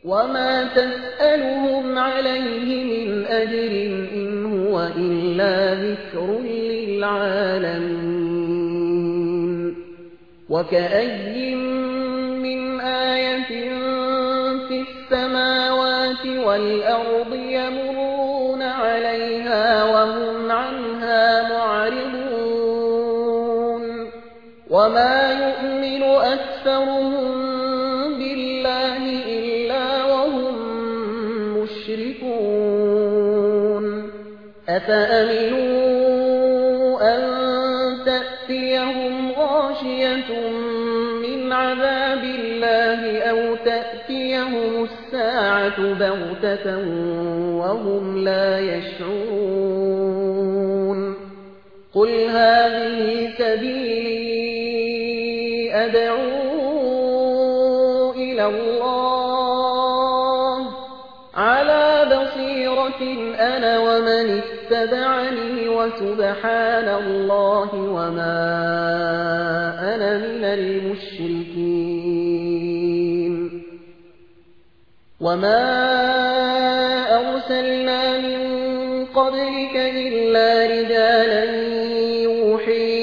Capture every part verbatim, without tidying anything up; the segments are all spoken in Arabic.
وما تسألهم عليه من أجر إن هو إلا ذكر للعالمين وكأي من آية في السماوات والأرض يمرون عليها وهم عنها معرضون وما يؤمن أكثرهم بالله إلا وهم مشركون أفأمنوا أن تأتيهم غاشية من عذاب الله أو تأتيهم الساعة بغتة وهم لا يشعرون قل هذه سبيلي أدعو إلى الله على بصيرة أنا ومن اتبعني وسبحان الله وما أنا من المشركين وما أرسلنا من قبلك إلا رجالا يوحي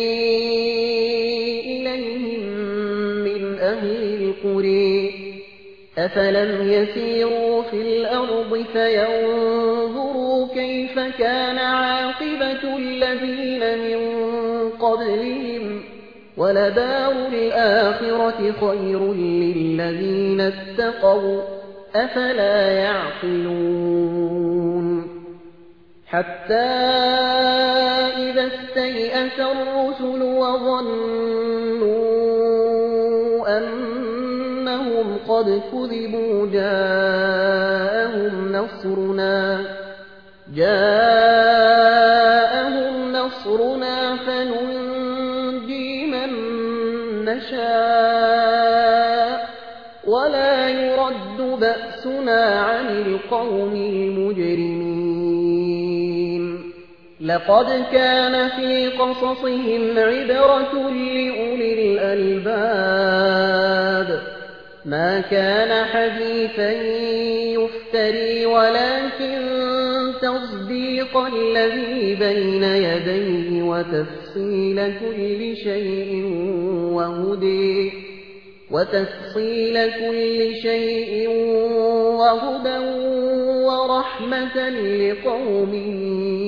إليهم من أهل القرى أفلم يسيروا في الأرض فينظروا كيف كان عاقبة الذين من قبلهم ولدار الآخرة خير للذين اتقوا أفلا يعقلون حتى إذا استيأس الرسل وظنوا أنهم قد كذبوا جاءهم نصرنا جاءهم نصرنا فننجي من نشاء ولا يرد بأسنا عن القوم المجرمين لقد كان في قصصهم عبرة لأولي الألباب ما كان حديثا يفتري ولكن تصديق الذي بين يديه وتفصيل كل شيء وهدى وتفصيل كل شيء وهدى ورحمة لقوم